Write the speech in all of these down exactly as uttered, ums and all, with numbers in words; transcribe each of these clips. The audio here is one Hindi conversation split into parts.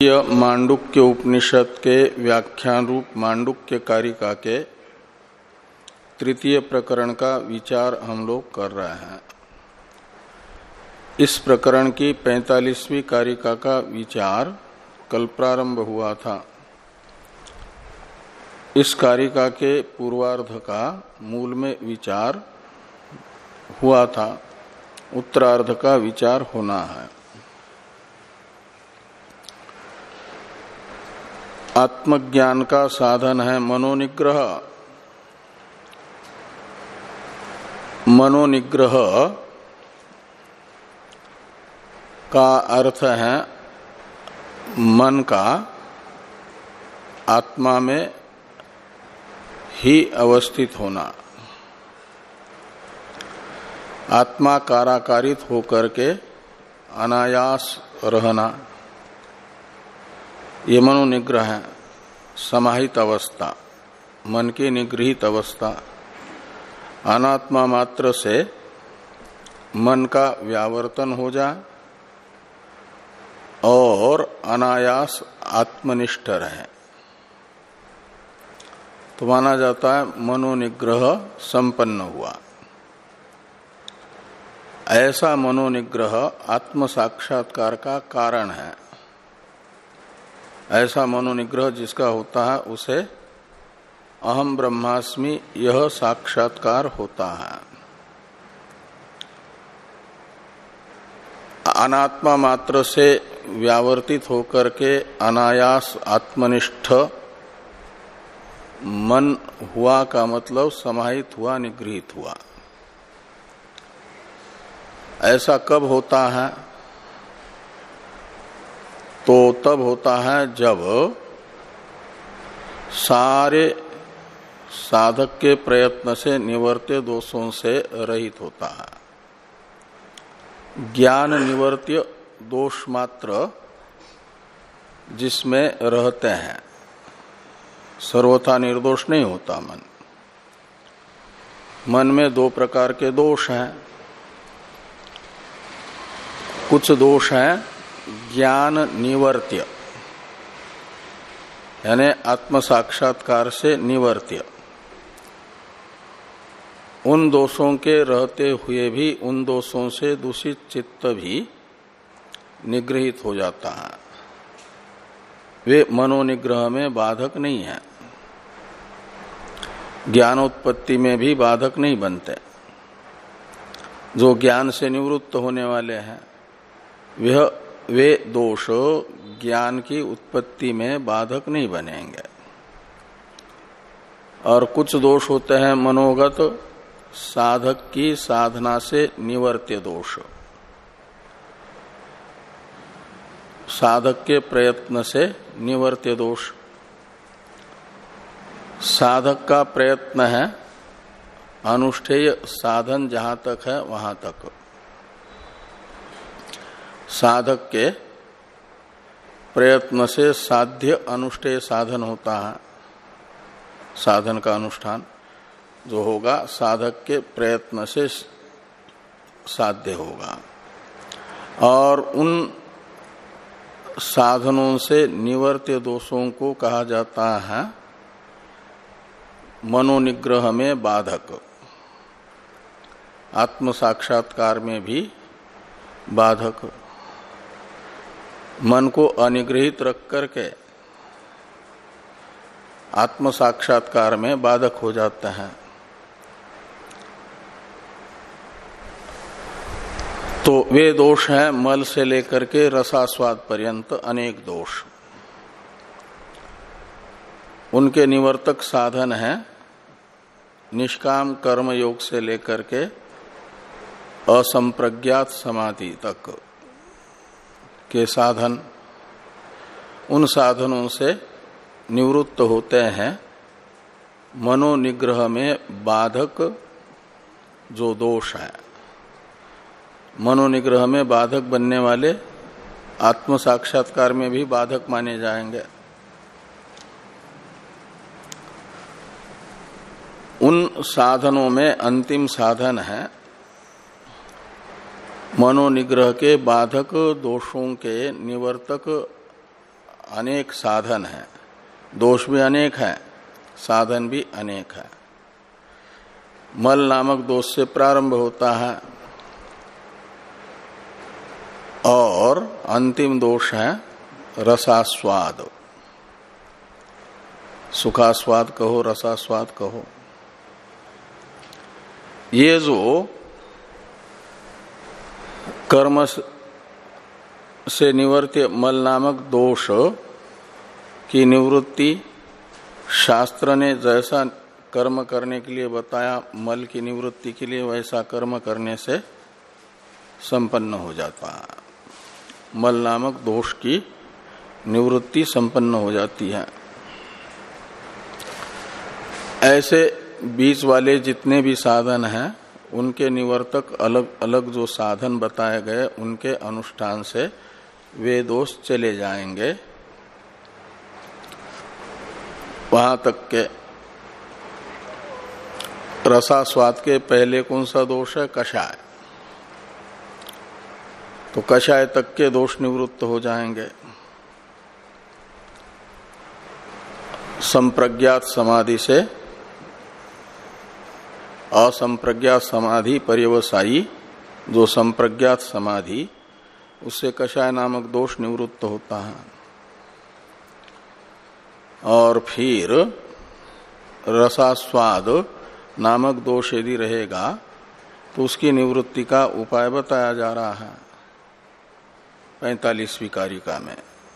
यह मांडुक्य उपनिषद के व्याख्यान रूप मांडुक्य कारिका के तृतीय प्रकरण का विचार हम लोग कर रहे हैं। इस प्रकरण की पैंतालीसवीं कारिका का विचार कल प्रारंभ हुआ था। इस कारिका के पूर्वार्ध का मूल में विचार हुआ था, उत्तरार्ध का विचार होना है। आत्मज्ञान का साधन है मनोनिग्रह। मनोनिग्रह का अर्थ है मन का आत्मा में ही अवस्थित होना, आत्मा काराकारित होकर के अनायास रहना, ये मनोनिग्रह है। समाहित अवस्था, मन की निगृहित अवस्था, अनात्मा मात्र से मन का व्यावर्तन हो जाए और अनायास आत्मनिष्ठ रहे तो माना जाता है मनोनिग्रह संपन्न हुआ। ऐसा मनोनिग्रह आत्म साक्षात्कार का कारण है। ऐसा मनोनिग्रह जिसका होता है उसे अहम ब्रह्मास्मि यह साक्षात्कार होता है। अनात्मा मात्र से व्यावर्तित होकर के अनायास आत्मनिष्ठ मन हुआ का मतलब समाहित हुआ, निगृहित हुआ। ऐसा कब होता है? तो तब होता है जब सारे साधक के प्रयत्न से निवर्त्य दोषों से रहित होता है। ज्ञान निवर्त्य दोष मात्र जिसमें रहते हैं, सर्वथा निर्दोष नहीं होता मन। मन में दो प्रकार के दोष हैं। कुछ दोष हैं ज्ञान निवर्त्य, यानी आत्म साक्षात्कार से निवर्त्य। उन दोषों के रहते हुए भी उन दोषों से दूषित चित्त भी निगृहित हो जाता है। वे मनोनिग्रह में बाधक नहीं है, ज्ञानोत्पत्ति में भी बाधक नहीं बनते। जो ज्ञान से निवृत्त होने वाले हैं वह वे दोष ज्ञान की उत्पत्ति में बाधक नहीं बनेंगे। और कुछ दोष होते हैं मनोगत, साधक की साधना से निवर्त्य दोष, साधक के प्रयत्न से निवर्त्य दोष। साधक का प्रयत्न है अनुष्ठेय साधन जहां तक है वहां तक। साधक के प्रयत्न से साध्य अनुष्ठेय साधन होता है। साधन का अनुष्ठान जो होगा साधक के प्रयत्न से साध्य होगा। और उन साधनों से निवर्त्य दोषों को कहा जाता है मनोनिग्रह में बाधक, आत्म साक्षात्कार में भी बाधक। मन को अनिगृहित रख करके आत्म साक्षात्कार में बाधक हो जाते हैं। तो वे दोष हैं मल से लेकर के रसास्वाद पर्यंत अनेक दोष। उनके निवर्तक साधन है निष्काम कर्म योग से लेकर के असंप्रज्ञात समाधि तक के साधन। उन साधनों से निवृत्त होते हैं मनोनिग्रह में बाधक जो दोष है। मनोनिग्रह में बाधक बनने वाले आत्म साक्षात्कार में भी बाधक माने जाएंगे। उन साधनों में अंतिम साधन है मनोनिग्रह के बाधक दोषों के निवर्तक अनेक साधन हैं, दोष भी अनेक हैं, साधन भी अनेक है। मल नामक दोष से प्रारंभ होता है और अंतिम दोष है रसास्वाद। सुखास्वाद कहो, रसास्वाद कहो। ये जो कर्म से निवर्त्य मल नामक दोष की निवृत्ति शास्त्र ने जैसा कर्म करने के लिए बताया, मल की निवृत्ति के लिए वैसा कर्म करने से संपन्न हो जाता है। मल नामक दोष की निवृत्ति संपन्न हो जाती है। ऐसे बीच वाले जितने भी साधन हैं उनके निवर्तक अलग अलग जो साधन बताए गए उनके अनुष्ठान से वे दोष चले जाएंगे। वहां तक के रसास्वाद के पहले कौन सा दोष है? कषाय। तो कषाय तक के दोष निवृत्त हो जाएंगे। संप्रज्ञात समाधि से असंप्रज्ञात समाधि पर्यवसायी जो संप्रज्ञात समाधि, उससे कषाय नामक दोष निवृत्त होता है। और फिर रसास्वाद नामक दोष यदि रहेगा तो उसकी निवृत्ति का उपाय बताया जा रहा है पैंतालीसवीं कारिका में।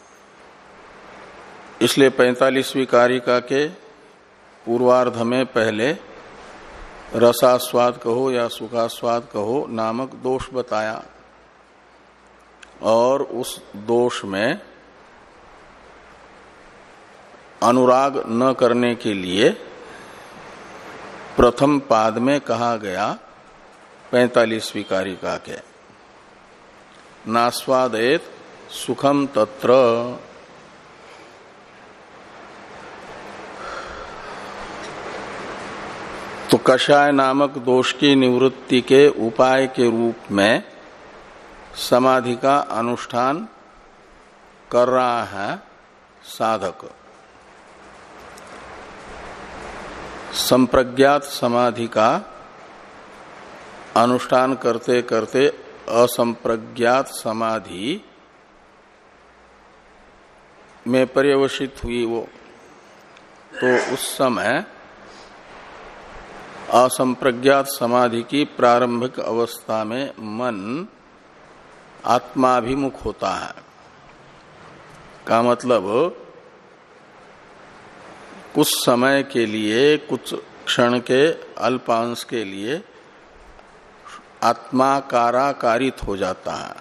इसलिए पैंतालीसवीं कारिका के पूर्वार्ध में पहले रसास्वाद कहो या सुखास्वाद कहो नामक दोष बताया, और उस दोष में अनुराग न करने के लिए प्रथम पाद में कहा गया पैंतालीसवीं कारिका के, नास्वादेत सुखम तत्र। तो कषाय नामक दोष की निवृत्ति के उपाय के रूप में समाधि का अनुष्ठान कर रहा है साधक। संप्रज्ञात समाधि का अनुष्ठान करते करते असंप्रज्ञात समाधि में पर्यवसित हुई वो, तो उस समय असंप्रज्ञात समाधि की प्रारंभिक अवस्था में मन आत्माभिमुख होता है। का मतलब कुछ समय के लिए, कुछ क्षण के अल्पांश के लिए आत्माकाराकारित हो जाता है।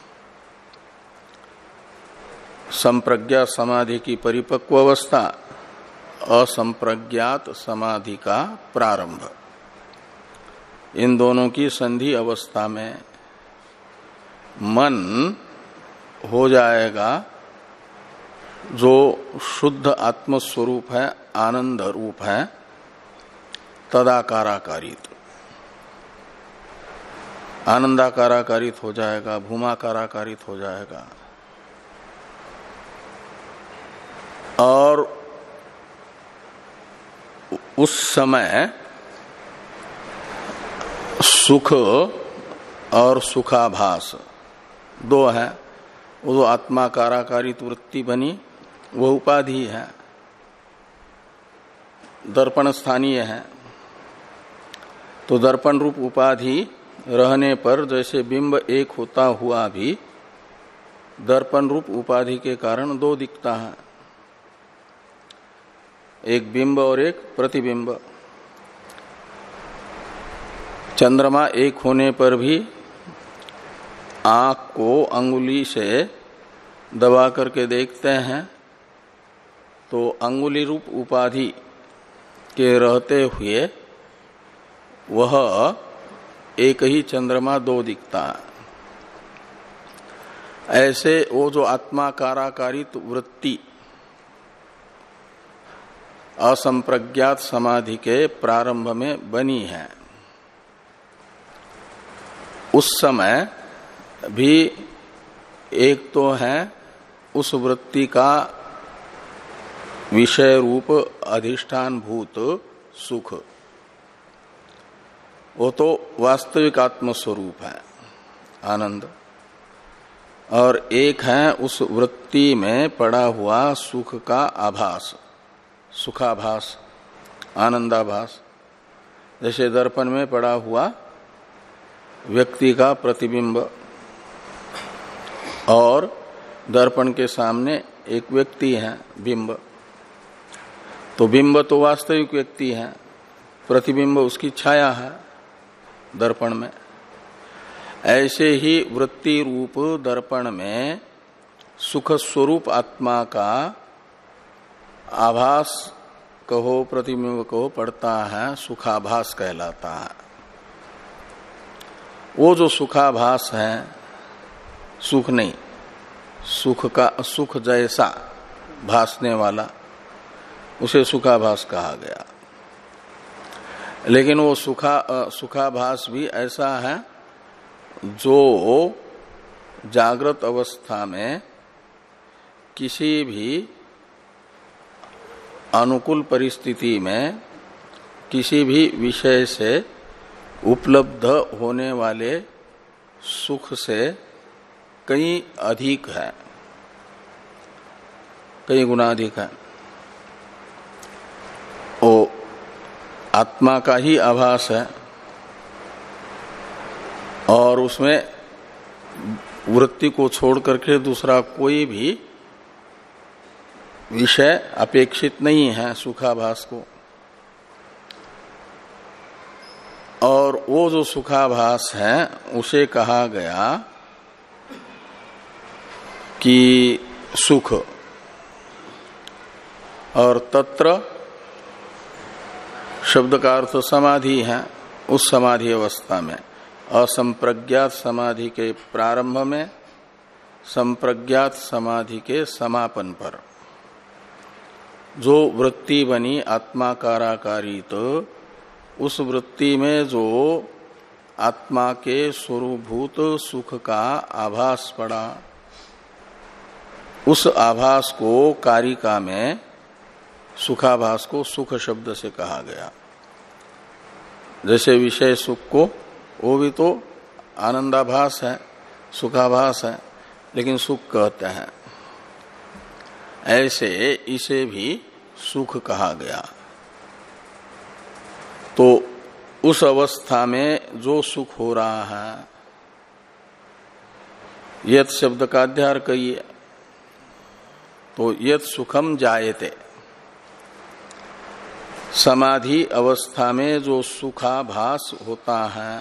संप्रज्ञात समाधि की परिपक्व अवस्था, असंप्रज्ञात समाधि का प्रारंभ, इन दोनों की संधि अवस्था में मन हो जाएगा जो शुद्ध आत्मस्वरूप है, आनंद रूप है, तदाकाराकारित, आनंदाकाराकारित हो जाएगा, भूमाकाराकारित हो जाएगा। और उस समय सुख और सुखाभास दो है। वो जो आत्माकाराकारित वृत्ति बनी वो उपाधि है, दर्पण स्थानीय है। तो दर्पण रूप उपाधि रहने पर जैसे बिंब एक होता हुआ भी दर्पण रूप उपाधि के कारण दो दिखता है, एक बिंब और एक प्रतिबिंब। चंद्रमा एक होने पर भी आंख को अंगुली से दबा करके देखते हैं तो अंगुली रूप उपाधि के रहते हुए वह एक ही चंद्रमा दो दिखता है। ऐसे वो जो आत्माकाराकारित वृत्ति असंप्रज्ञात समाधि के प्रारंभ में बनी है, उस समय भी एक तो है उस वृत्ति का विषय रूप अधिष्ठान भूत सुख, वो तो वास्तविक आत्म स्वरूप है आनंद, और एक है उस वृत्ति में पड़ा हुआ सुख का आभास, सुखाभास, आनंदाभास। जैसे दर्पण में पड़ा हुआ व्यक्ति का प्रतिबिंब और दर्पण के सामने एक व्यक्ति है बिंब, तो बिंब तो वास्तविक व्यक्ति है, प्रतिबिंब उसकी छाया है दर्पण में। ऐसे ही वृत्ति रूप दर्पण में सुख स्वरूप आत्मा का आभास कहो प्रतिबिंब कहो पड़ता है, सुखाभास कहलाता है। वो जो सुखाभास है, सुख नहीं, सुख का सुख जैसा भासने वाला, उसे सुखाभास कहा गया। लेकिन वो सुखा सुखाभास भी ऐसा है जो जागृत अवस्था में किसी भी अनुकूल परिस्थिति में किसी भी विषय से उपलब्ध होने वाले सुख से कहीं अधिक है, कई गुना अधिक है। वो आत्मा का ही आभास है और उसमें वृत्ति को छोड़ करके दूसरा कोई भी विषय अपेक्षित नहीं है सुखाभास को। और वो जो सुखाभास है उसे कहा गया कि सुख, और तत्र शब्द का अर्थ समाधि है। उस समाधि अवस्था में असंप्रज्ञात समाधि के प्रारंभ में, संप्रज्ञात समाधि के समापन पर जो वृत्ति बनी आत्माकाराकारी, तो उस वृत्ति में जो आत्मा के स्वरूभूत सुख का आभास पड़ा, उस आभास को कारिका में सुखाभास को सुख शब्द से कहा गया। जैसे विषय सुख को, वो भी तो आनंदाभास है, सुखाभास है, लेकिन सुख कहते हैं। ऐसे इसे भी सुख कहा गया। तो उस अवस्था में जो सुख हो रहा है, यत शब्द का अध्यार करिए तो यत सुखम जायते, समाधि अवस्था में जो सुखाभास होता है,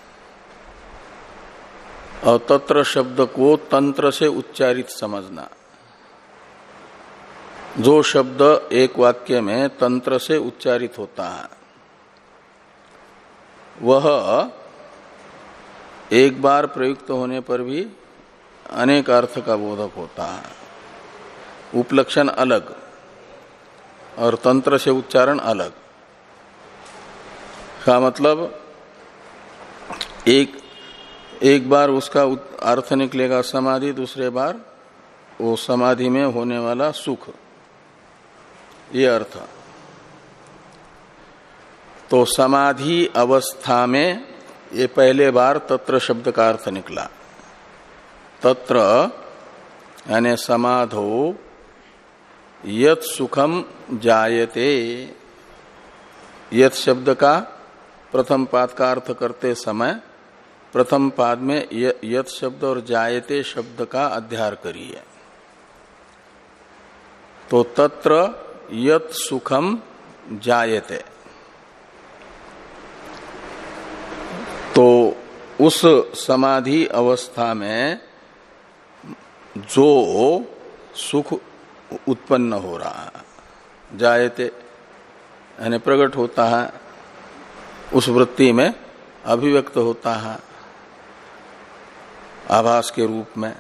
और तत्र शब्द को तंत्र से उच्चारित समझना। जो शब्द एक वाक्य में तंत्र से उच्चारित होता है वह एक बार प्रयुक्त होने पर भी अनेक अर्थ का बोधक होता है। उपलक्षण अलग और तंत्र से उच्चारण अलग का मतलब एक एक बार उसका अर्थ निकलेगा समाधि, दूसरे बार वो समाधि में होने वाला सुख, ये अर्थ। तो समाधि अवस्था में ये पहले बार तत्र शब्द का अर्थ निकला। तत्र यानी समाधो यत सुखम जायते, यत शब्द का प्रथम पाद का अर्थ करते समय प्रथम पाद में यत शब्द और जायते शब्द का अध्यार करिए। तो तत्र यत सुखम जायते, तो उस समाधि अवस्था में जो सुख उत्पन्न हो रहा है, जायते यानी प्रकट होता है, उस वृत्ति में अभिव्यक्त होता है आभास के रूप में,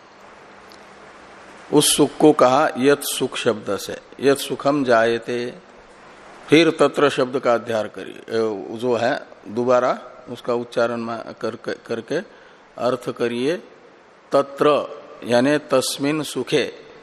उस सुख को कहा यत सुख शब्द से, यत सुखम जायते। फिर तत्र शब्द का अध्यार करिए, जो है दोबारा उसका उच्चारण कर, करके अर्थ करिए। तत्र यानी तस्मिन सुखे,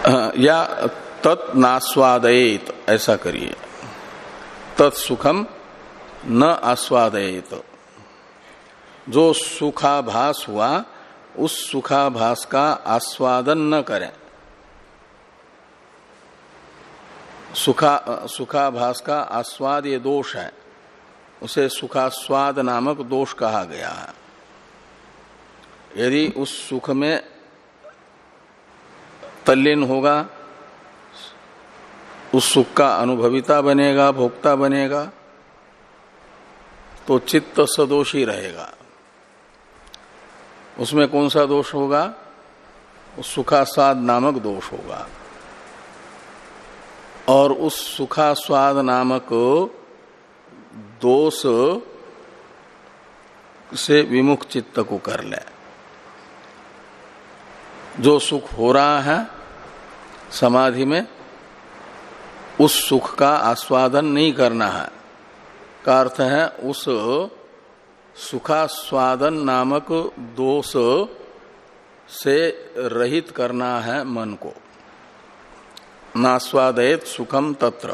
या तत् नास्वादयेत, ऐसा करिए। तत्सुखम न आस्वादयेत, जो सुखाभास हुआ उस सुखाभास का आस्वादन न करें। सुखा सुखाभास का आस्वाद ये दोष है, उसे सुखास्वाद नामक दोष कहा गया है। यदि उस सुख में तल्लीन होगा, उस सुख का अनुभविता बनेगा, भोक्ता बनेगा, तो चित्त सदोषी रहेगा। उसमें कौन सा दोष होगा? उस सुखास्वाद नामक दोष होगा। और उस सुखास्वाद नामक दोष से विमुख चित्त को कर ले। जो सुख हो रहा है समाधि में, उस सुख का आस्वादन नहीं करना है, का अर्थ है उस सुखास्वादन नामक दोष से रहित करना है मन को। नास्वादयेत सुखम तत्र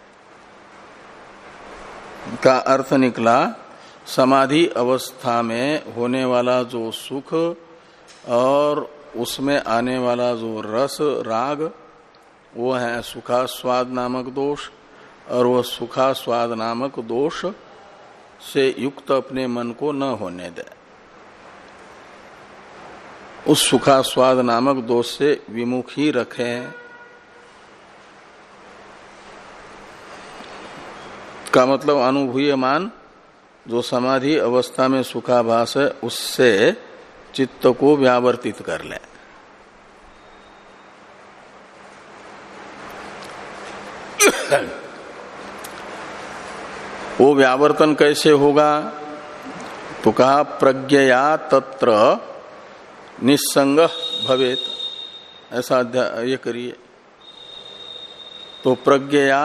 का अर्थ निकला समाधि अवस्था में होने वाला जो सुख और उसमें आने वाला जो रस राग, वो है सुखास्वाद नामक दोष। और वह सुखास्वाद नामक दोष से युक्त अपने मन को न होने दे, उस सुखास्वाद नामक दोष से विमुख ही रखे। का मतलब अनुभूयमान जो समाधि अवस्था में सुखाभास है, उससे चित्त को व्यावर्तित कर ले। वो व्यावर्तन कैसे होगा? तो कहा प्रज्ञया तत्र निस्संग भवेत, ऐसा अध्याय ये करिए। तो प्रज्ञया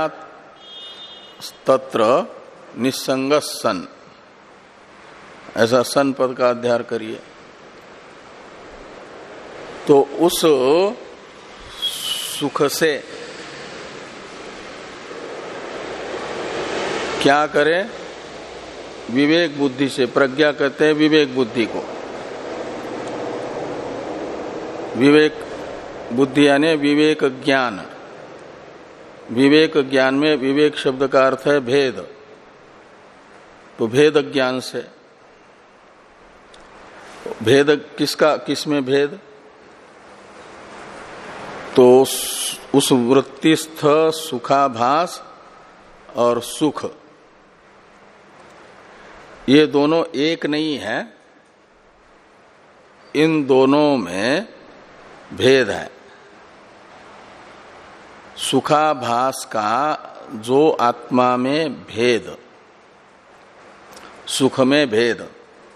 तत्र निस्संग सन, ऐसा सन पद का अध्ययन करिए। तो उस सुख से क्या करे? विवेक बुद्धि से, प्रज्ञा कहते हैं विवेक बुद्धि को। विवेक बुद्धि यानी विवेक ज्ञान। विवेक ज्ञान में विवेक शब्द का अर्थ है भेद, तो भेद ज्ञान से। भेद किसका, किसमें भेद? तो उस वृत्तिस्थ सुखाभास और सुख, ये दोनों एक नहीं है, इन दोनों में भेद है। सुखाभास का जो आत्मा में भेद, सुख में भेद,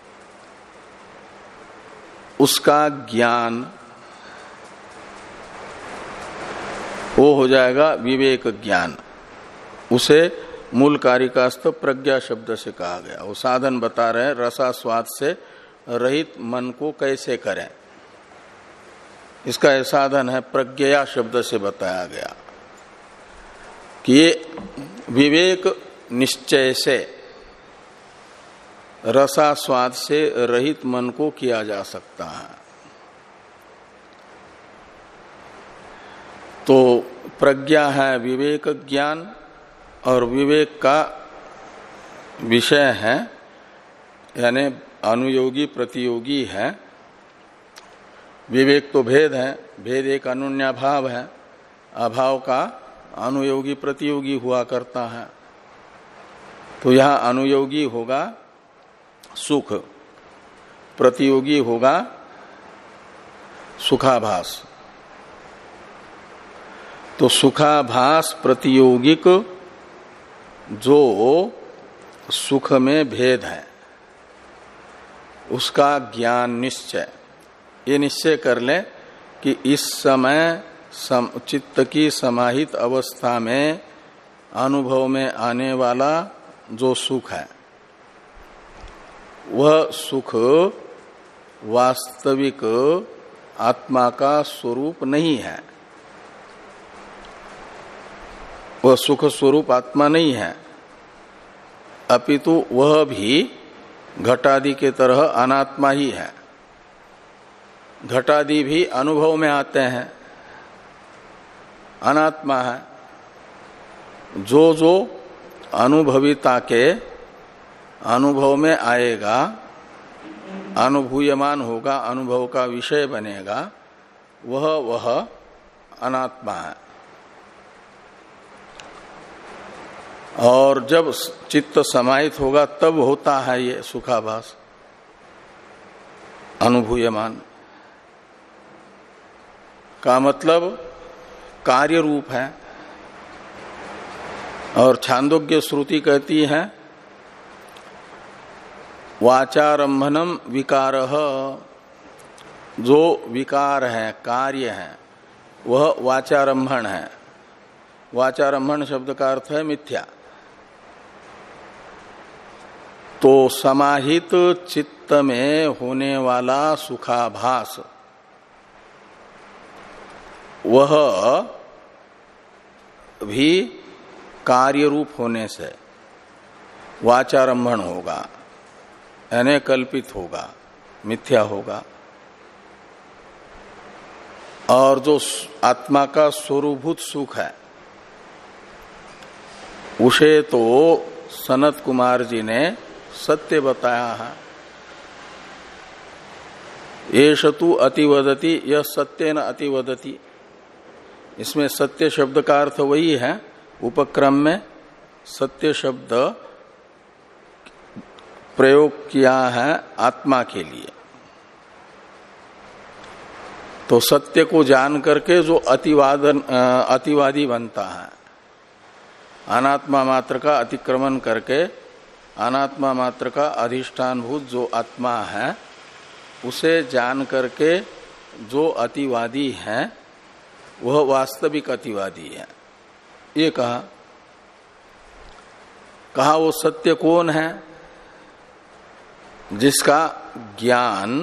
उसका ज्ञान वो हो जाएगा विवेक ज्ञान। उसे मूल कारिकास्थ प्रज्ञा शब्द से कहा गया। वो साधन बता रहे हैं रसास्वाद से रहित मन को कैसे करें, इसका यह साधन है प्रज्ञा शब्द से बताया गया कि ये विवेक निश्चय से रसास्वाद से रहित मन को किया जा सकता है। तो प्रज्ञा है विवेक ज्ञान, और विवेक का विषय है यानी अनुयोगी प्रतियोगी है। विवेक तो भेद है, भेद एक अनुन्याभाव है, अभाव का अनुयोगी प्रतियोगी हुआ करता है। तो यहां अनुयोगी होगा सुख, प्रतियोगी होगा सुखाभास। तो सुखाभास प्रतियोगिक जो सुख में भेद है, उसका ज्ञान निश्चय, ये निश्चय कर ले कि इस समय सम, चित्त की समाहित अवस्था में अनुभव में आने वाला जो सुख है, वह सुख वास्तविक आत्मा का स्वरूप नहीं है। वह सुख स्वरूप आत्मा नहीं है, अपितु वह भी घटादि के तरह अनात्मा ही है। घटादि भी अनुभव में आते हैं, अनात्मा है। जो जो अनुभविता के अनुभव में आएगा, अनुभूयमान होगा, अनुभव का विषय बनेगा, वह वह अनात्मा है। और जब चित्त समाहित होगा तब होता है ये सुखाभास, अनुभूयमान का मतलब कार्य रूप है। और छांदोग्य श्रुति कहती है वाचारंभनम विकारः, जो विकार है, कार्य है, वह वाचारंभण है। वाचारंभण शब्द का अर्थ है मिथ्या। तो समाहित चित्त में होने वाला सुखाभास वह भी कार्य रूप होने से वाचारंभण होगा, यानी कल्पित होगा, मिथ्या होगा। और जो आत्मा का स्वरूभूत सुख है उसे तो सनत कुमार जी ने सत्य बताया है। एष तु अतिवदति, यह सत्य न अतिवदति। इसमें सत्य शब्द का अर्थ वही है, उपक्रम में सत्य शब्द प्रयोग किया है आत्मा के लिए। तो सत्य को जान करके जो अतिवादन अतिवादी बनता है, अनात्मा मात्र का अतिक्रमण करके अनात्मा मात्र का अधिष्ठानभूत जो आत्मा है उसे जान करके जो अतिवादी है वह वास्तविक अतिवादी है। ये कहा कहा वो सत्य कौन है? जिसका ज्ञान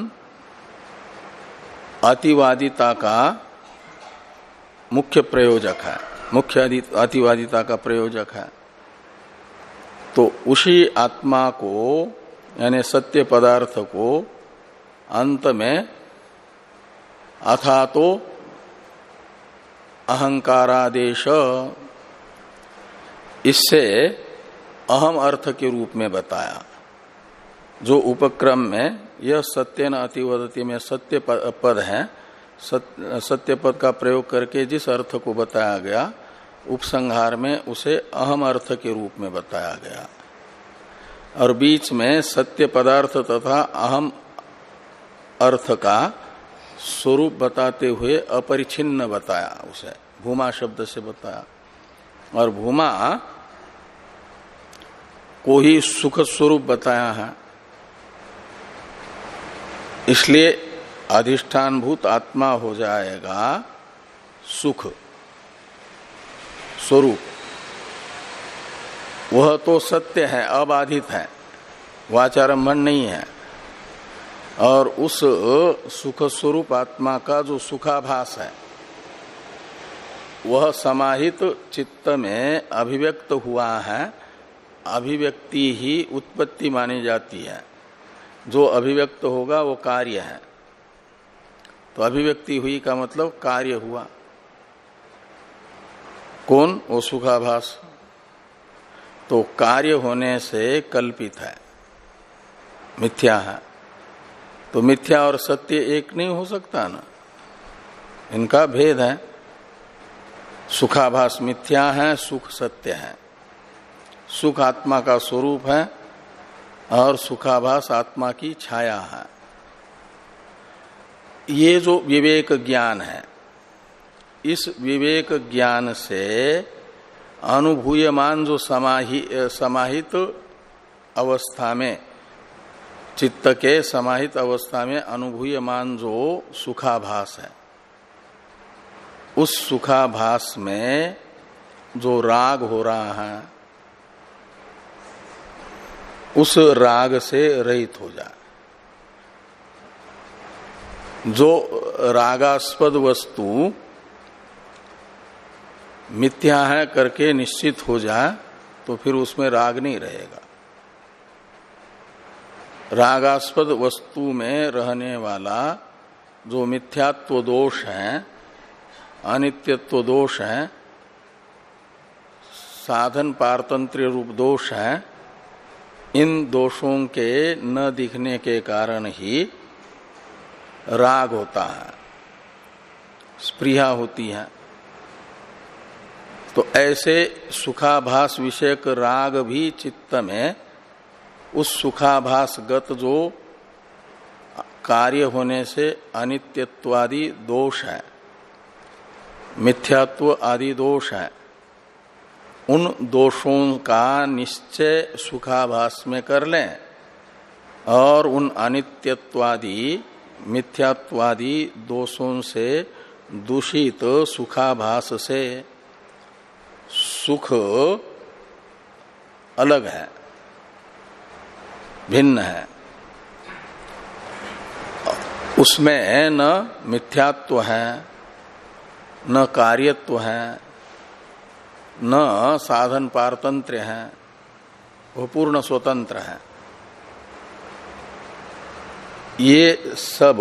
अतिवादिता का मुख्य प्रयोजक है, मुख्य अतिवादिता का प्रयोजक है। तो उसी आत्मा को यानी सत्य पदार्थ को अंत में अथा तो अहंकारादेश, इससे अहम अर्थ के रूप में बताया। जो उपक्रम में यह सत्य न अतिवदति में सत्य पद है, सत्य पद का प्रयोग करके जिस अर्थ को बताया गया उपसंहार में उसे अहम अर्थ के रूप में बताया गया। और बीच में सत्य पदार्थ तथा अहम अर्थ का स्वरूप बताते हुए अपरिछिन्न बताया, उसे भूमा शब्द से बताया। और भूमा को ही सुख स्वरूप बताया है। इसलिए अधिष्ठानभूत आत्मा हो जाएगा सुख स्वरूप। वह तो सत्य है, अबाधित है, वाचारंभण नहीं है। और उस सुख स्वरूप आत्मा का जो सुखाभास है वह समाहित चित्त में अभिव्यक्त हुआ है। अभिव्यक्ति ही उत्पत्ति मानी जाती है। जो अभिव्यक्त होगा वो कार्य है। तो अभिव्यक्ति हुई का मतलब कार्य हुआ। कौन? वो सुखाभास। तो कार्य होने से कल्पित है, मिथ्या है। तो मिथ्या और सत्य एक नहीं हो सकता ना, इनका भेद है। सुखाभास मिथ्या है, सुख सत्य है। सुख आत्मा का स्वरूप है और सुखाभास आत्मा की छाया है। ये जो विवेक ज्ञान है, इस विवेक ज्ञान से अनुभूयमान जो समाहि, समाहित अवस्था में, चित्त के समाहित अवस्था में अनुभूयमान जो सुखाभास है, उस सुखाभास में जो राग हो रहा है उस राग से रहित हो जाए। जो रागास्पद वस्तु मिथ्या है करके निश्चित हो जाए तो फिर उसमें राग नहीं रहेगा। रागास्पद वस्तु में रहने वाला जो मिथ्यात्व दोष है, अनित्यत्व दोष है, साधन पारतंत्र्य रूप दोष है, इन दोषों के न दिखने के कारण ही राग होता है, स्पृहा होती है। तो ऐसे सुखाभास विषयक राग भी चित्त में उस सुखाभासगत जो कार्य होने से अनित्यत्वादि दोष है, मिथ्यात्व आदि दोष है, उन दोषों का निश्चय सुखाभास में कर लें और उन अनित्यत्वादि मिथ्यात्वादि दोषों से दूषित सुखाभास से सुख अलग है, भिन्न है। उसमें न मिथ्यात्व है, न कार्यत्व है, न साधन पारतंत्र्य है, वो पूर्ण स्वतंत्र है। ये सब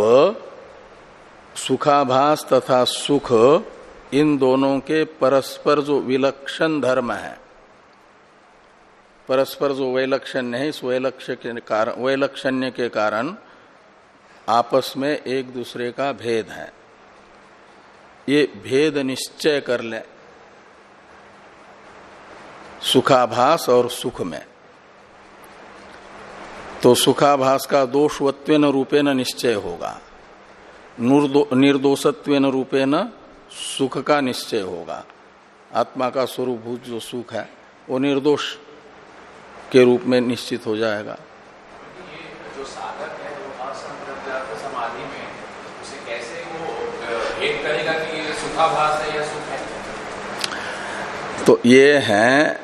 सुखाभास तथा सुख इन दोनों के परस्पर जो विलक्षण धर्म है, परस्पर जो वैलक्षण्य है, इस वैलक्ष्य के कारण वैलक्षण्य के कारण आपस में एक दूसरे का भेद है। ये भेद निश्चय कर ले सुखाभास और सुख में, तो सुखाभास का दोषवत्वेन रूपेण निश्चय होगा, निर्दोषत्वेन रूपेण सुख का निश्चय होगा। आत्मा का स्वरूपभूत जो सुख है वो निर्दोष के रूप में निश्चित हो जाएगा। ये जो साधक है वो असंप्रज्ञात समाधि में उसे कैसे वो भेद करेगा कि ये सुखाभास है या सुख है? तो ये है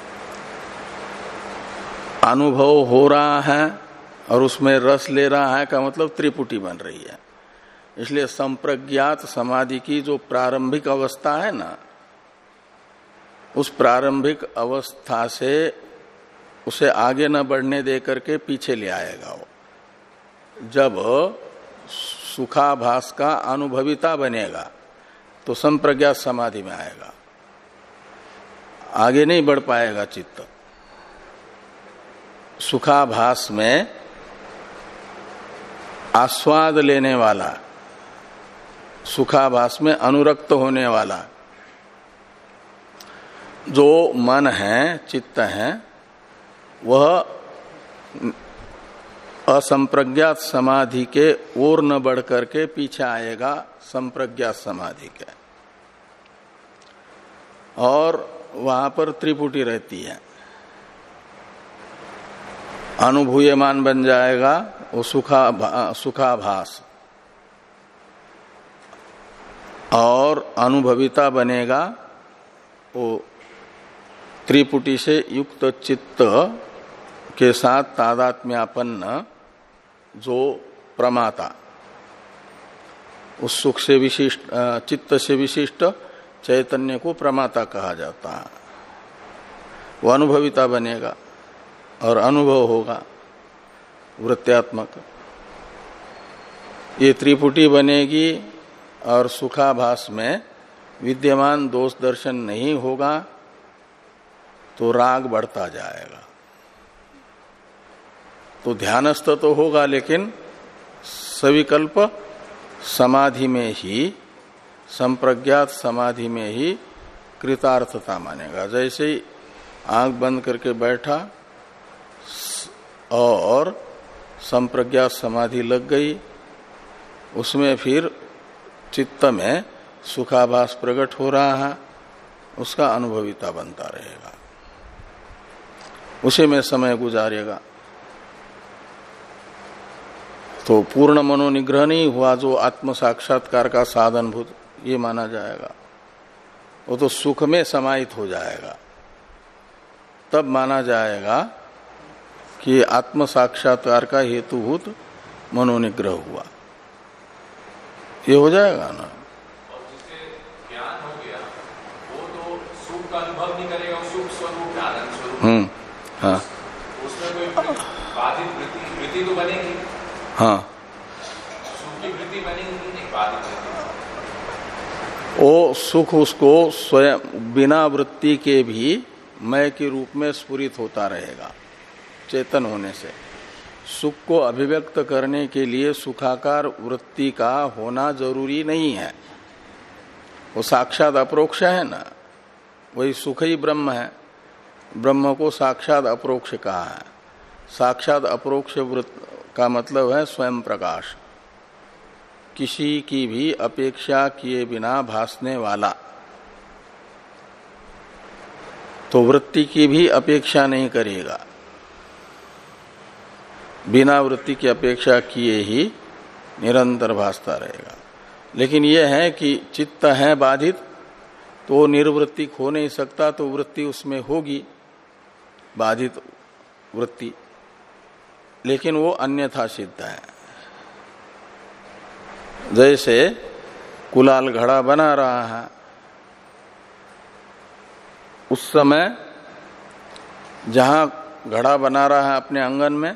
अनुभव हो रहा है और उसमें रस ले रहा है का मतलब त्रिपुटी बन रही है। इसलिए संप्रज्ञात समाधि की जो प्रारंभिक अवस्था है ना, उस प्रारंभिक अवस्था से उसे आगे न बढ़ने दे करके पीछे ले आएगा वो। जब सुखाभास का अनुभविता बनेगा तो संप्रज्ञात समाधि में आएगा, आगे नहीं बढ़ पाएगा चित्त। सुखाभास में आस्वाद लेने वाला, सुखाभास में अनुरक्त होने वाला जो मन है, चित्त है, वह असंप्रज्ञात समाधि के ओर न बढ़ करके पीछे आएगा संप्रज्ञात समाधि के, और वहां पर त्रिपुटी रहती है। अनुभूयमान बन जाएगा वो सुखा सुखाभास, और अनुभविता बनेगा वो त्रिपुटी से युक्त चित्त के साथ तादात्म्यापन्न जो प्रमाता, उस सुख से विशिष्ट, चित्त से विशिष्ट चैतन्य को प्रमाता कहा जाता है। वो अनुभविता बनेगा और अनुभव होगा वृत्त्यात्मक। ये त्रिपुटी बनेगी और सुखाभास में विद्यमान दोष दर्शन नहीं होगा तो राग बढ़ता जाएगा। तो ध्यानस्थ तो होगा लेकिन सविकल्प समाधि में ही, संप्रज्ञात समाधि में ही कृतार्थता मानेगा। जैसे ही आंख बंद करके बैठा और संप्रज्ञात समाधि लग गई, उसमें फिर चित्त में सुखाभास प्रकट हो रहा है, उसका अनुभविता बनता रहेगा, उसी में समय गुजारेगा। तो पूर्ण मनोनिग्रह नहीं हुआ जो आत्म साक्षात्कार का साधनभूत, ये माना जाएगा। वो तो सुख में समाहित हो जाएगा, तब माना जाएगा कि आत्म साक्षात्कार का हेतुभूत मनोनिग्रह हुआ। ये हो जाएगा ना। और जिसे ज्ञान हो गया वो तो हम्म हाँ उसमें कोई बाधित वृत्ति वृत्ति तो बनेगी। हाँ सुख की वृत्ति बनेगी कि नहीं बाधित वृत्ति? वो सुख उसको स्वयं बिना वृत्ति के भी मैं के रूप में स्फुरित होता रहेगा चेतन होने से। सुख को अभिव्यक्त करने के लिए सुखाकार वृत्ति का होना जरूरी नहीं है, वो साक्षात अपरोक्ष है ना, वही सुख ही ब्रह्म है। ब्रह्म को साक्षात अपरोक्ष कहा है। साक्षात अपरोक्ष वृत्ति का मतलब है स्वयं प्रकाश, किसी की भी अपेक्षा किए बिना भासने वाला। तो वृत्ति की भी अपेक्षा नहीं करेगा, बिना वृत्ति की अपेक्षा किए ही निरंतर भासता रहेगा। लेकिन यह है कि चित्त है बाधित, तो वो निर्वृत्तिक हो नहीं सकता, तो वृत्ति उसमें होगी बाधित वृत्ति, लेकिन वो अन्यथा सिद्ध है। जैसे कुलाल घड़ा बना रहा है, उस समय जहां घड़ा बना रहा है अपने आंगन में,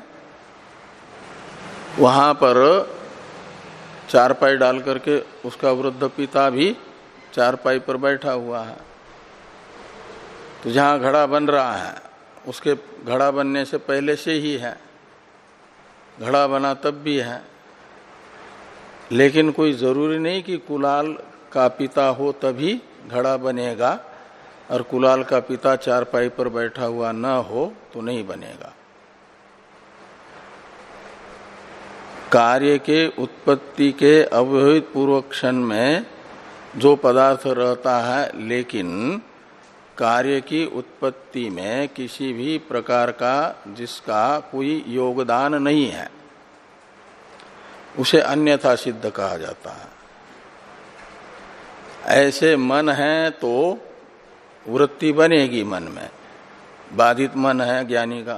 वहां पर चारपाई डाल करके उसका वृद्ध पिता भी चारपाई पर बैठा हुआ है। तो जहां घड़ा बन रहा है उसके घड़ा बनने से पहले से ही है, घड़ा बना तब भी है। लेकिन कोई जरूरी नहीं कि कुलाल का पिता हो तभी घड़ा बनेगा, और कुलाल का पिता चारपाई पर बैठा हुआ न हो तो नहीं बनेगा। कार्य के उत्पत्ति के अव्यवहित पूर्व क्षण में जो पदार्थ रहता है, लेकिन कार्य की उत्पत्ति में किसी भी प्रकार का जिसका कोई योगदान नहीं है, उसे अन्यथा सिद्ध कहा जाता है। ऐसे मन है तो वृत्ति बनेगी मन में, बाधित मन है ज्ञानी का,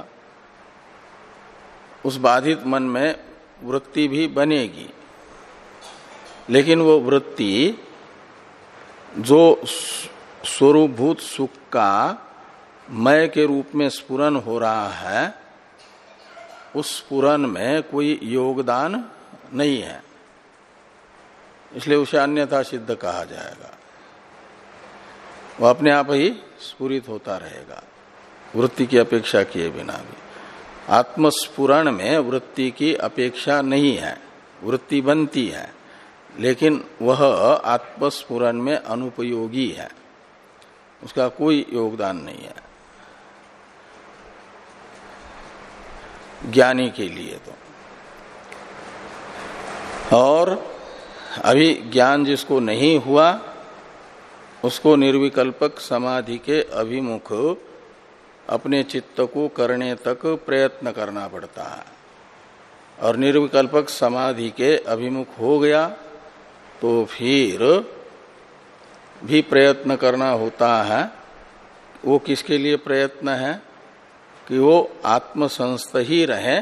उस बाधित मन में वृत्ति भी बनेगी। लेकिन वो वृत्ति जो स्वरूपभूत सुख का मय के रूप में स्फुरन हो रहा है, उस स्फुरन में कोई योगदान नहीं है, इसलिए उसे अन्यथा सिद्ध कहा जाएगा। वह अपने आप ही स्फुरित होता रहेगा वृत्ति की अपेक्षा किए बिना भी। आत्मस्फुरण में वृत्ति की अपेक्षा नहीं है, वृत्ति बनती है, लेकिन वह आत्मस्फुरण में अनुपयोगी है, उसका कोई योगदान नहीं है ज्ञानी के लिए तो। और अभी ज्ञान जिसको नहीं हुआ, उसको निर्विकल्पक समाधि के अभिमुख अपने चित्त को करने तक प्रयत्न करना पड़ता है। और निर्विकल्पक समाधि के अभिमुख हो गया तो फिर भी प्रयत्न करना होता है। वो किसके लिए प्रयत्न है? कि वो आत्मसंस्थ ही रहे,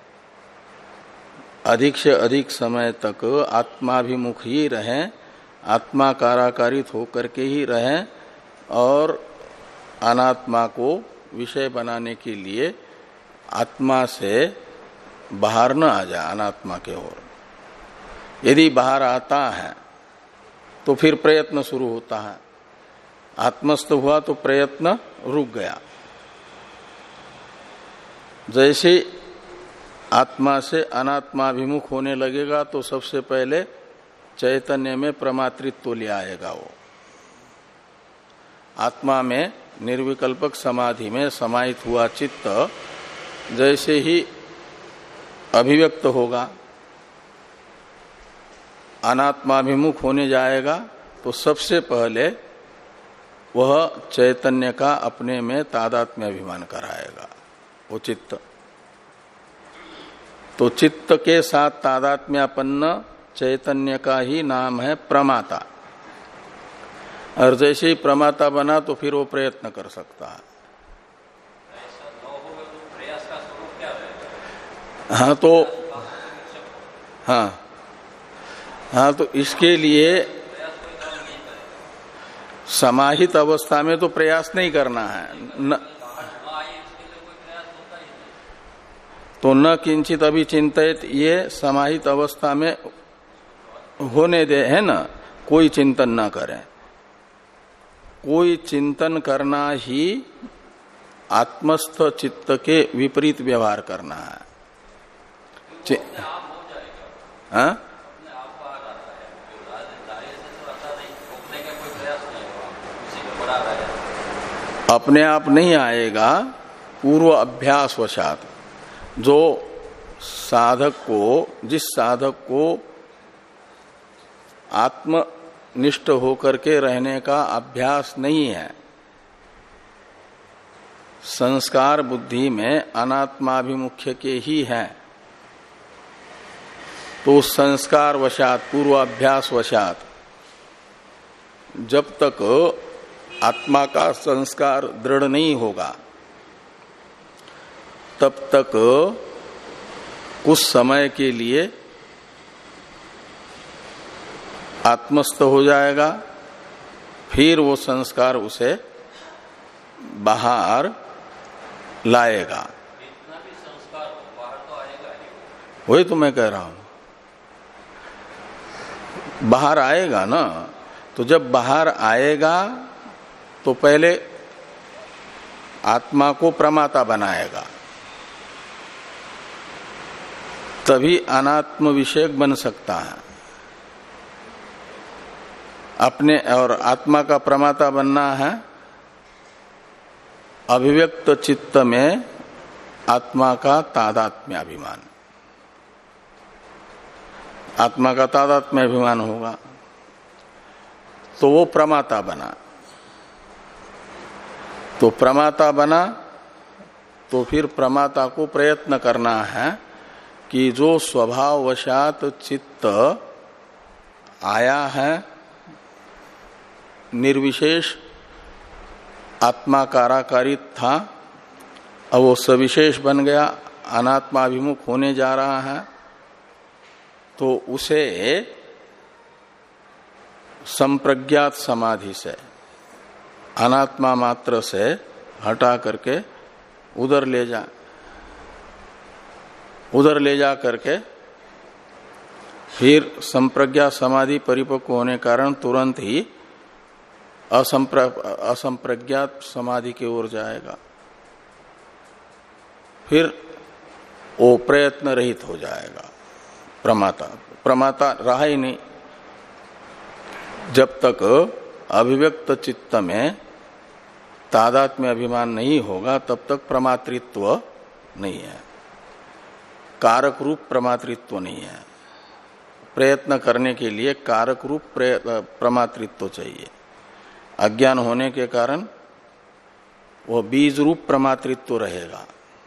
अधिक से अधिक समय तक आत्माभिमुख ही रहे, आत्मा काराकारित होकर के ही रहे, और अनात्मा को विषय बनाने के लिए आत्मा से बाहर न आ जाए अनात्मा के ओर। यदि बाहर आता है तो फिर प्रयत्न शुरू होता है, आत्मस्थ हुआ तो प्रयत्न रुक गया। जैसे आत्मा से अनात्माभिमुख होने लगेगा तो सबसे पहले चैतन्य में प्रमातृत्व ले आएगा। वो आत्मा में निर्विकल्पक समाधि में समाहित हुआ चित्त जैसे ही अभिव्यक्त होगा, अनात्माभिमुख होने जाएगा, तो सबसे पहले वह चैतन्य का अपने में तादात्म्य अभिमान कराएगा वो चित्त। तो चित्त के साथ तादात्म्यापन्न चैतन्य का ही नाम है प्रमाता। और जैसे ही प्रमाता बना तो फिर वो प्रयत्न कर सकता है। हाँ तो हाँ हाँ तो इसके लिए समाहित अवस्था में तो प्रयास नहीं करना है न, तो न किंचित अभिचिंतित ये समाहित अवस्था में होने दे, है ना, कोई चिंतन ना करें। कोई चिंतन करना ही आत्मस्थ चित्त के विपरीत व्यवहार करना है। हाँ? अपने आप नहीं आएगा, पूर्व अभ्यास वशात। जो साधक को, जिस साधक को आत्मनिष्ठ होकर के रहने का अभ्यास नहीं है, संस्कार बुद्धि में अनात्माभिमुख्य के ही है, तो संस्कार वशात, पूर्वाभ्यास वशात जब तक आत्मा का संस्कार दृढ़ नहीं होगा तब तक कुछ समय के लिए आत्मस्थ हो जाएगा, फिर वो संस्कार उसे बाहर लाएगा। इतना भी संस्कार बाहर तो आएगा ही। वही तो मैं कह रहा हूं, बाहर आएगा ना। तो जब बाहर आएगा तो पहले आत्मा को प्रमाता बनाएगा, तभी अनात्म विषयक बन सकता है। अपने और आत्मा का प्रमाता बनना है अभिव्यक्त चित्त में आत्मा का तादात्म्य अभिमान, आत्मा का तादात्म्य अभिमान होगा तो वो प्रमाता बना। तो प्रमाता बना तो फिर प्रमाता को प्रयत्न करना है कि जो स्वभाववशात चित्त आया है, निर्विशेष आत्मा काराकारित था, अब वो सविशेष बन गया, अनात्माभिमुख होने जा रहा है, तो उसे संप्रज्ञात समाधि से, अनात्मा मात्र से हटा करके उधर ले जा उधर ले जा करके फिर संप्रज्ञा समाधि परिपक्व होने कारण तुरंत ही असंप्र, असंप्रज्ञात समाधि की ओर जाएगा। फिर वो प्रयत्न रहित हो जाएगा। प्रमाता प्रमाता रहा ही नहीं। जब तक अभिव्यक्त चित्त में तादात्म्य अभिमान नहीं होगा तब तक प्रमातृत्व नहीं है, कारक रूप प्रमातृत्व नहीं है। प्रयत्न करने के लिए कारक रूप प्रमातृत्व चाहिए। अज्ञान होने के कारण वह बीज रूप प्रमातृत्व रहेगा,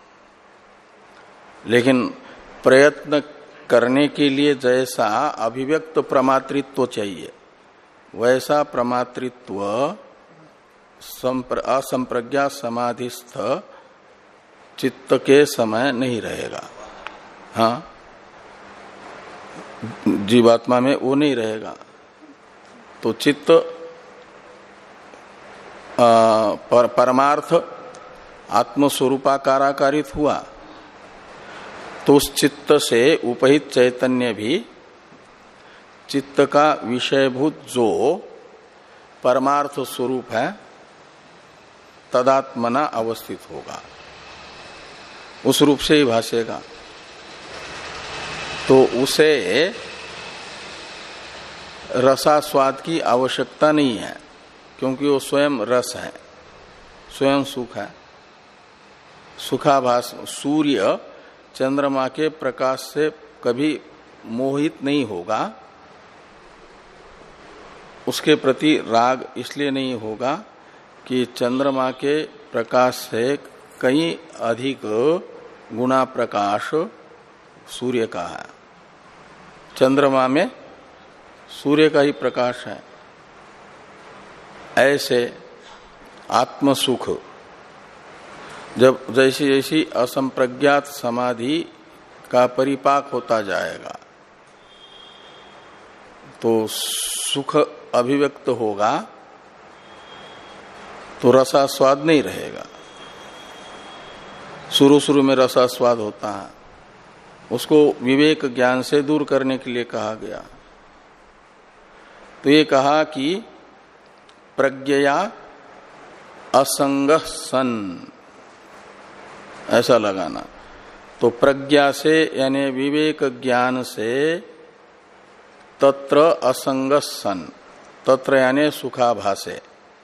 लेकिन प्रयत्न करने के लिए जैसा अभिव्यक्त प्रमातृत्व चाहिए वैसा प्रमातृत्व असंप्रज्ञा समाधिस्थ चित्त के समय नहीं रहेगा। हाँ, जीवात्मा में वो नहीं रहेगा। तो चित्त पर, परमार्थ आत्मस्वरूपाकाराकारित हुआ तो उस चित्त से उपहित चैतन्य भी चित्त का विषयभूत जो परमार्थ स्वरूप है तदात्मना अवस्थित होगा, उस रूप से ही भासेगा। तो उसे रसास्वाद की आवश्यकता नहीं है, क्योंकि वो स्वयं रस है, स्वयं सुख है। सुखाभास सूर्य चंद्रमा के प्रकाश से कभी मोहित नहीं होगा, उसके प्रति राग इसलिए नहीं होगा कि चंद्रमा के प्रकाश से कहीं अधिक गुना प्रकाश सूर्य का है। चंद्रमा में सूर्य का ही प्रकाश है। ऐसे आत्मसुख जब जैसी जैसी असंप्रज्ञात समाधि का परिपाक होता जाएगा तो सुख अभिव्यक्त होगा, तो रसास्वाद नहीं रहेगा। शुरू शुरू में रसास्वाद होता है, उसको विवेक ज्ञान से दूर करने के लिए कहा गया। तो ये कहा कि प्रज्ञया असंग सन, ऐसा लगाना। तो प्रज्ञा से यानी विवेक ज्ञान से तत्र असंग सन, तत्र यानी सुखाभासे,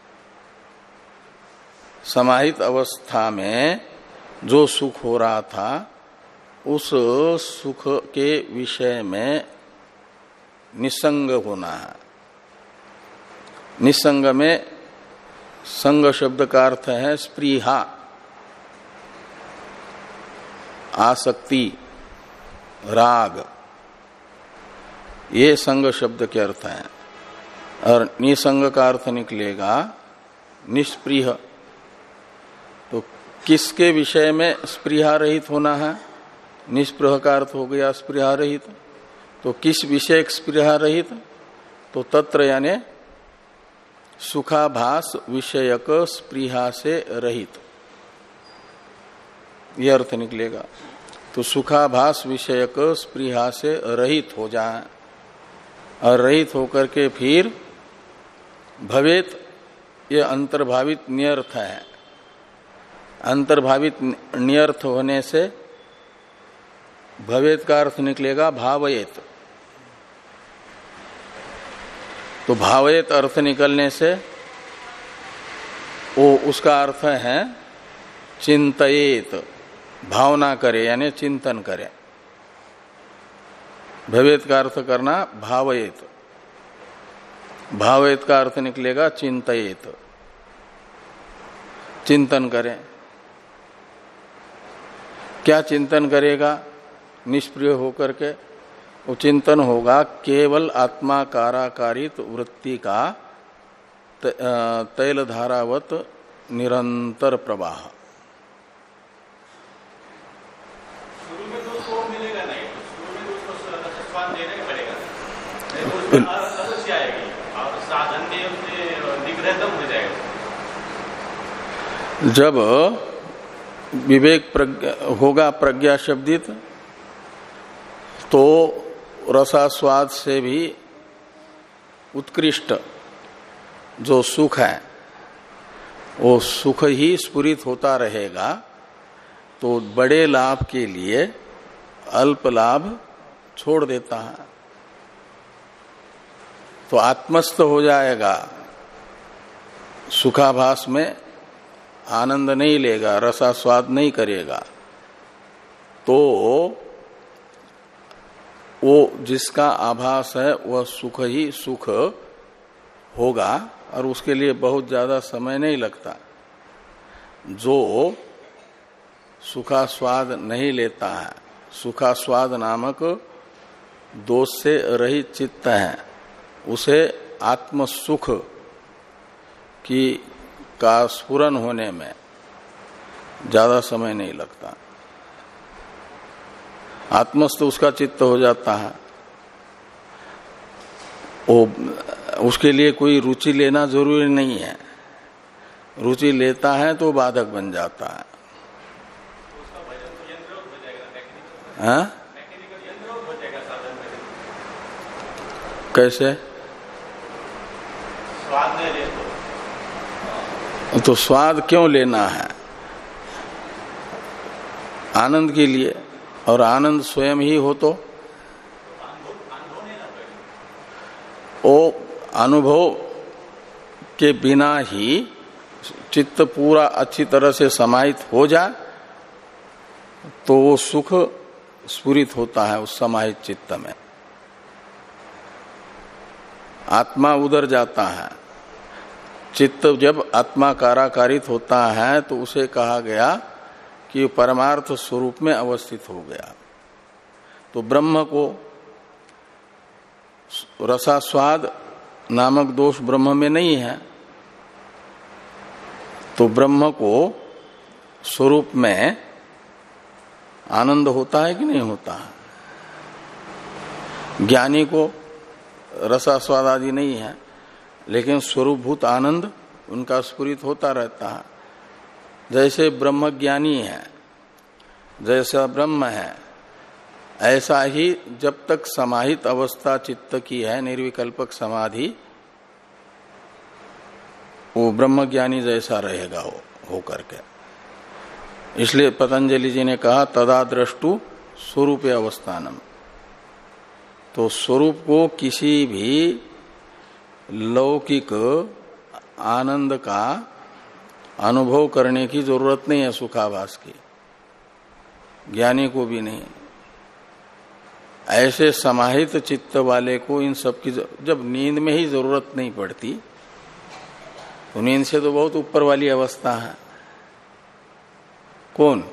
समाहित अवस्था में जो सुख हो रहा था उस सुख के विषय में निसंग होना है। निसंग में संग शब्द का अर्थ है स्पृहा, आसक्ति, राग, ये संग शब्द के अर्थ है। और निसंग का अर्थ निकलेगा निष्प्रिय। तो किसके विषय में स्पृहा रहित होना है? निष्प्रिय का अर्थ हो गया स्पृहा रहित। तो किस विषय स्पृहा रहित? तो तत्र यानी सुखाभास विषयक स्पृहा से रहित, यह अर्थ निकलेगा। तो सुखाभास विषयक स्पृहा से रहित हो जाए, और रहित होकर के फिर भवेत, ये अंतर्भावित न्यर्थ है। अंतर्भावित न्यर्थ होने से भवेत का अर्थ निकलेगा भावयेत। तो भावयेत अर्थ निकलने से वो उसका अर्थ है चिंतयेत, भावना करे यानी चिंतन करे। भवेत का अर्थ करना भावयेत, भावयेत का अर्थ निकलेगा चिंतयेत, चिंतन करे। क्या चिंतन करेगा? निष्प्रिय होकर के वो चिंतन होगा केवल आत्माकाराकारित वृत्ति का तैल धारावत निरंतर प्रवाह। शुरू में तो उसको मिलेगा नहीं, शुरू में तो उसको स्वाद देना ही पड़ेगा, नहीं तो उसमें अवश्य आएगी और साधन में निग्रह तब हो जाएगा। जब विवेक प्रज्ञा होगा प्रज्ञा शब्दित, तो रसास्वाद से भी उत्कृष्ट जो सुख है वो सुख ही स्फुरित होता रहेगा। तो बड़े लाभ के लिए अल्प लाभ छोड़ देता है, तो आत्मस्थ हो जाएगा। सुखाभास में आनंद नहीं लेगा, रसास्वाद नहीं करेगा। तो वो जिसका आभास है वह सुख ही सुख होगा, और उसके लिए बहुत ज्यादा समय नहीं लगता। जो सुखास्वाद नहीं लेता है, सुखास्वाद नामक दोष से रहित चित्त है, उसे आत्म सुख की का स्फुरन होने में ज्यादा समय नहीं लगता। आत्मस्थ उसका चित्त हो जाता है। वो उसके लिए कोई रुचि लेना जरूरी नहीं है, रुचि लेता है तो बाधक बन जाता है। हाँ? कैसे? स्वाद नहीं ले तो तो स्वाद क्यों लेना है? आनंद के लिए, और आनंद स्वयं ही हो तो वो अनुभव के बिना ही चित्त पूरा अच्छी तरह से समाहित हो जाए तो वो सुख स्फुरित होता है उस समाहित चित्त में। आत्मा उधर जाता है। चित्त जब आत्मा काराकारित होता है तो उसे कहा गया कि परमार्थ स्वरूप में अवस्थित हो गया। तो ब्रह्म को रसास्वाद नामक दोष ब्रह्म में नहीं है, तो ब्रह्म को स्वरूप में आनंद होता है कि नहीं होता है? ज्ञानी को रसास्वाद आदि नहीं है, लेकिन स्वरूपभूत आनंद उनका स्फुरित होता रहता है। जैसे ब्रह्म ज्ञानी है, जैसा ब्रह्म है, ऐसा ही जब तक समाहित अवस्था चित्त की है निर्विकल्पक समाधि, वो ब्रह्मज्ञानी जैसा रहेगा हो, हो करके। इसलिए पतंजलि जी ने कहा तदा दृष्टु स्वरूप अवस्थानम। तो स्वरूप को किसी भी लौकिक आनंद का अनुभव करने की जरूरत नहीं है, सुखाभास की, ज्ञानी को भी नहीं। ऐसे समाहित चित्त वाले को इन सब की, जब नींद में ही जरूरत नहीं पड़ती, तो नींद से तो बहुत ऊपर वाली अवस्था है। कौन?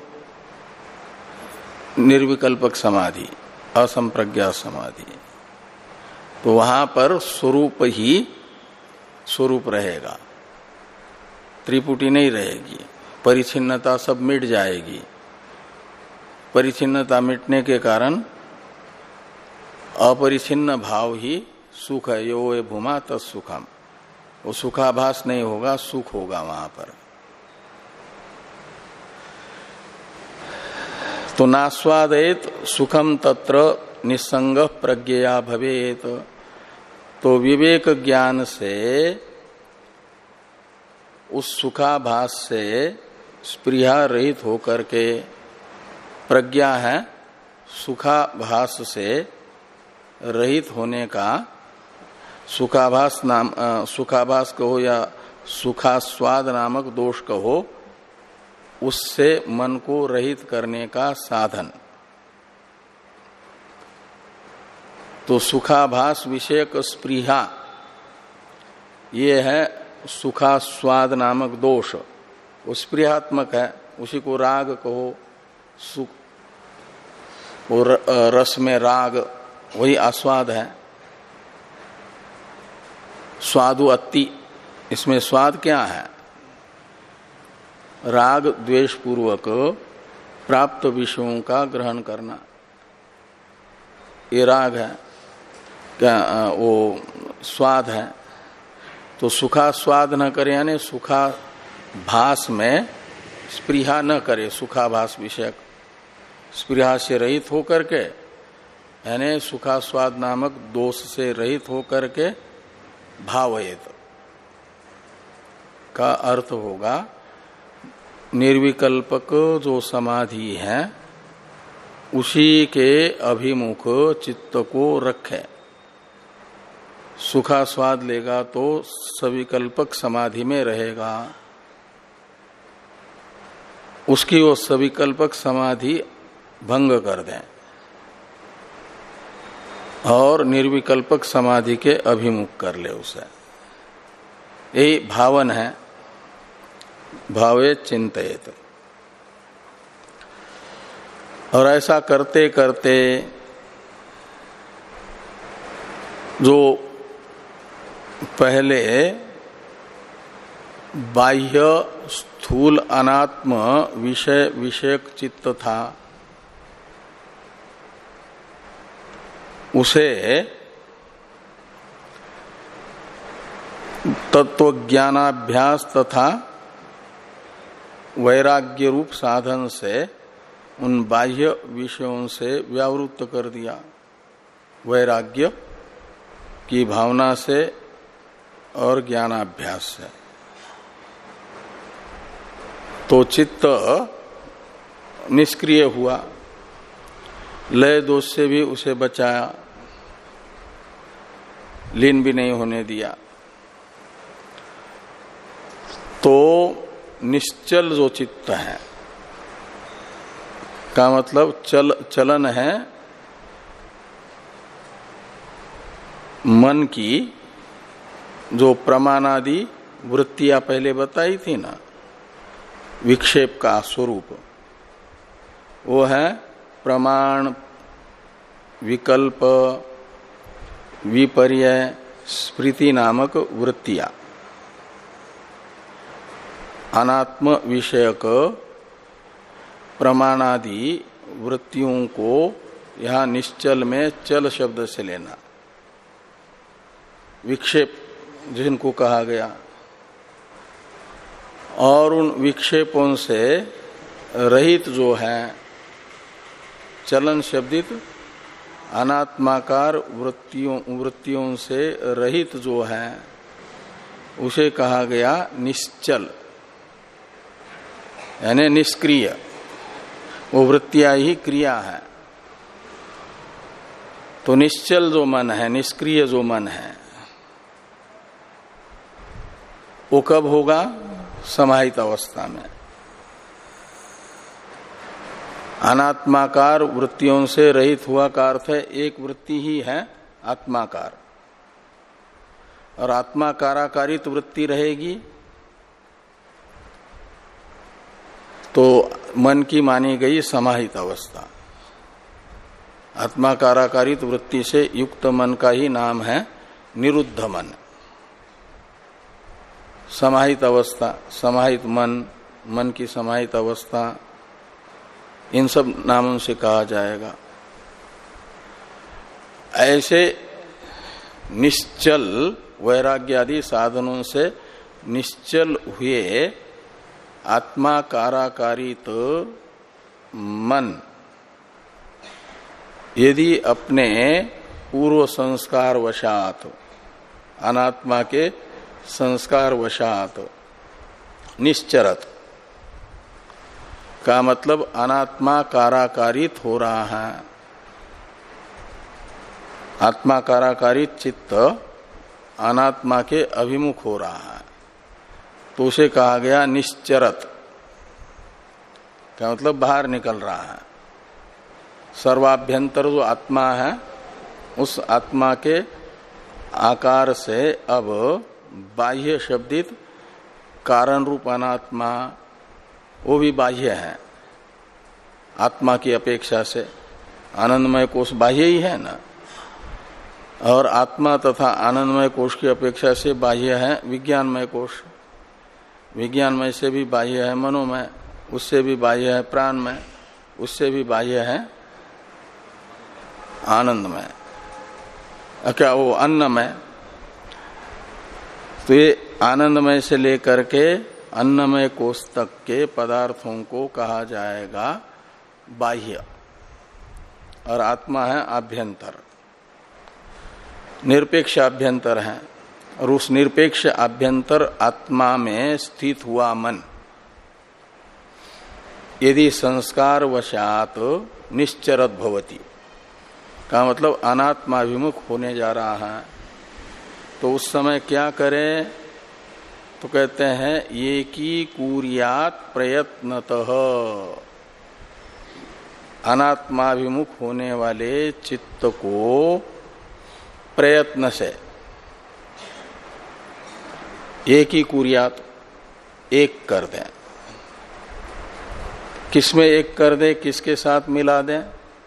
निर्विकल्पक समाधि, असंप्रज्ञा समाधि। तो वहां पर स्वरूप ही स्वरूप रहेगा, त्रिपुटी नहीं रहेगी, परिच्छिन्नता सब मिट जाएगी। परिच्छिन्नता मिटने के कारण अपरिच्छिन्न भाव ही सुख है। यो ये भूमा तत्सुखम, वो सुखाभास नहीं होगा, सुख होगा वहां पर। तो नास्वादेत सुखम तत्र निसंग प्रज्ञया भवेत। तो विवेक ज्ञान से उस सुखाभास से स्पृहा रहित होकर के, प्रज्ञा है सुखाभास से रहित होने का, सुखाभास नाम सुखाभास कहो या सुखास्वाद नामक दोष कहो, उससे मन को रहित करने का साधन। तो सुखाभास विषयक स्पृहा ये है सुखास्वाद नामक दोष, वो स्पृहात्मक है। उसी को राग कहो, सुख, वो रस में राग, वही आस्वाद है। स्वादु अति, इसमें स्वाद क्या है? राग द्वेष पूर्वक प्राप्त विषयों का ग्रहण करना, ये राग है, क्या वो स्वाद है। तो सुखा स्वाद न करे, यानी सुखा भास में स्पृहा न करे, सुखाभास विषयक स्पृहा से रहित होकर के, यानी सुखास्वाद नामक दोष से रहित होकर के भावयेत का अर्थ होगा निर्विकल्पक जो समाधि है उसी के अभिमुख चित्त को रखे। सुखा स्वाद लेगा तो सविकल्पक समाधि में रहेगा, उसकी वो सविकल्पक समाधि भंग कर दें और निर्विकल्पक समाधि के अभिमुख कर ले उसे। यही भावन है, भावे चिंतयेत। और ऐसा करते करते जो पहले बाह्य स्थूल अनात्म विषय विषयक चित्त था, उसे तत्वज्ञानाभ्यास तथा वैराग्य रूप साधन से उन बाह्य विषयों से व्यावृत्त कर दिया, वैराग्य की भावना से और ज्ञानाभ्यास से। तो चित्त निष्क्रिय हुआ, लय दोष से भी उसे बचाया, लीन भी नहीं होने दिया। तो निश्चल जो चित्त है का मतलब चल चलन है मन की, जो प्रमाणादि वृत्तियां पहले बताई थी ना, विक्षेप का स्वरूप वो है प्रमाण, विकल्प, विपर्य, स्मृति नामक वृत्तियां। अनात्म विषयक प्रमाणादि वृत्तियों को यहां निश्चल में चल शब्द से लेना, विक्षेप जिनको कहा गया, और उन विक्षेपों से रहित जो है चलन शब्दित अनात्माकार वृत्तियों वृत्तियों से रहित जो है उसे कहा गया निश्चल, यानी निष्क्रिय। वो वृत्तियां ही क्रिया है। तो निश्चल जो मन है, निष्क्रिय जो मन है, वो कब होगा? समाहित अवस्था में। अनात्माकार वृत्तियों से रहित हुआ का अर्थ है एक वृत्ति ही है आत्माकार, और आत्माकाराकारित वृत्ति रहेगी तो मन की मानी गई समाहित अवस्था। आत्माकाराकारित वृत्ति से युक्त मन का ही नाम है निरुद्ध मन। समाहित अवस्था, समाहित मन, मन की समाहित अवस्था, इन सब नामों से कहा जाएगा। ऐसे निश्चल वैराग्य आदि साधनों से निश्चल हुए आत्माकाराकारित मन यदि अपने पूर्व संस्कार वशात, अनात्मा के संस्कार वशात निश्चरत का मतलब अनात्मा काराकारित हो रहा है। आत्मा काराकारित चित्त अनात्मा के अभिमुख हो रहा है, तो उसे कहा गया निश्चरत। क्या मतलब? बाहर निकल रहा है। सर्वाभ्यंतर जो आत्मा है उस आत्मा के आकार से अब बाह्य शब्दित कारण रूप अनात्मा वो भी बाह्य है। आत्मा की अपेक्षा से आनंदमय कोश बाह्य ही है ना, और आत्मा तथा आनंदमय कोश की अपेक्षा से बाह्य है विज्ञानमय कोश। विज्ञानमय से भी बाह्य है मनोमय, उससे भी बाह्य है प्राणमय, उससे भी बाह्य है आनंदमय, क्या वो अन्नमय। तो ये आनंदमय से लेकर के अन्नमय कोष तक के पदार्थों को कहा जाएगा बाह्य, और आत्मा है आभ्यंतर, निरपेक्ष आभ्यंतर है। और उस निरपेक्ष आभ्यंतर आत्मा में स्थित हुआ मन यदि संस्कार वशात निश्चरत भवति का मतलब अनात्माभिमुख होने जा रहा है, तो उस समय क्या करें? तो कहते हैं ये की कुर्यात प्रयत्नतः, अनात्माभिमुख होने वाले चित्त को प्रयत्न से एक ही कुर्यात, एक कर दें। किसमें एक कर दे, किसके साथ मिला दें?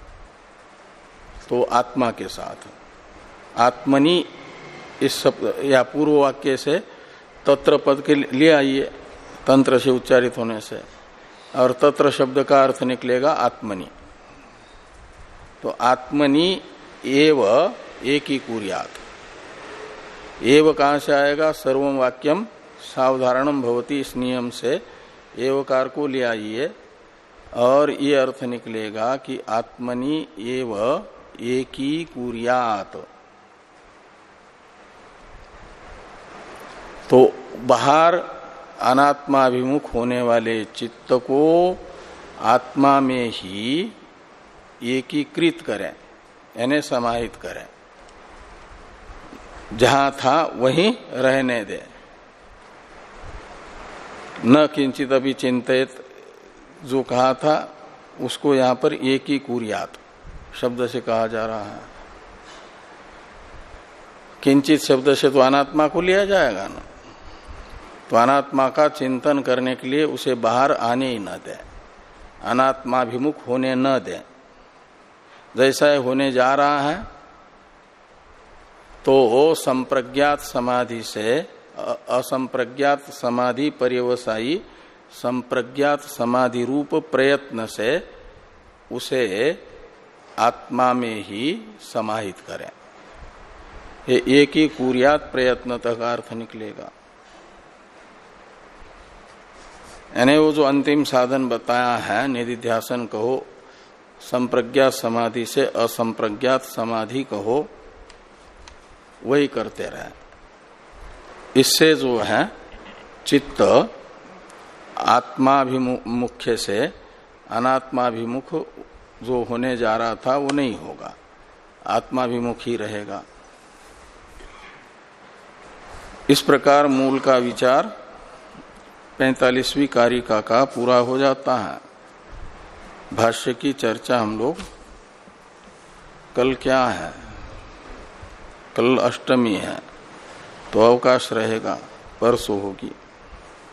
तो आत्मा के साथ। आत्मनि इस शब्द या पूर्व वाक्य से तत्र पद के लिए आइए, तंत्र से उच्चारित होने से, और तत्र शब्द का अर्थ निकलेगा आत्मनि। तो आत्मनि एव एक ही कुर्यात। एव कहां से आएगा? सर्वम वाक्यम सावधारणम भवति, इस नियम से एवकार को ले आइए, और ये अर्थ निकलेगा कि आत्मनि एव एक ही कुर्यात। तो बाहर अनात्माभिमुख होने वाले चित्त को आत्मा में ही एकीकृत करें, यानी समाहित करें, जहां था वहीं रहने दे। न किंचित अभी चिंतित जो कहा था उसको यहां पर एक ही कुर्यात शब्द से कहा जा रहा है। किंचित शब्द से तो अनात्मा को लिया जाएगा ना, तो अनात्मा का चिंतन करने के लिए उसे बाहर आने ही न दे, अनात्माभिमुख होने न दे। जैसा होने जा रहा है तो संप्रज्ञात समाधि से असंप्रज्ञात समाधि पर्यवसायी संप्रज्ञात समाधि रूप प्रयत्न से उसे आत्मा में ही समाहित करें। ये एक ही कुर्यात प्रयत्न तक अर्थ निकलेगा। यानी वो जो अंतिम साधन बताया है, निधिध्यासन कहो, संप्रज्ञात समाधि से असंप्रज्ञात समाधि कहो, वही करते रहे। इससे जो है चित्त आत्माभिमुख्य से अनात्माभिमुख जो होने जा रहा था वो नहीं होगा, आत्माभिमुख ही रहेगा। इस प्रकार मूल का विचार पैंतालीसवीं कारिका का पूरा हो जाता है। भाष्य की चर्चा हम लोग कल क्या है, कल अष्टमी है तो अवकाश रहेगा, परसों होगी।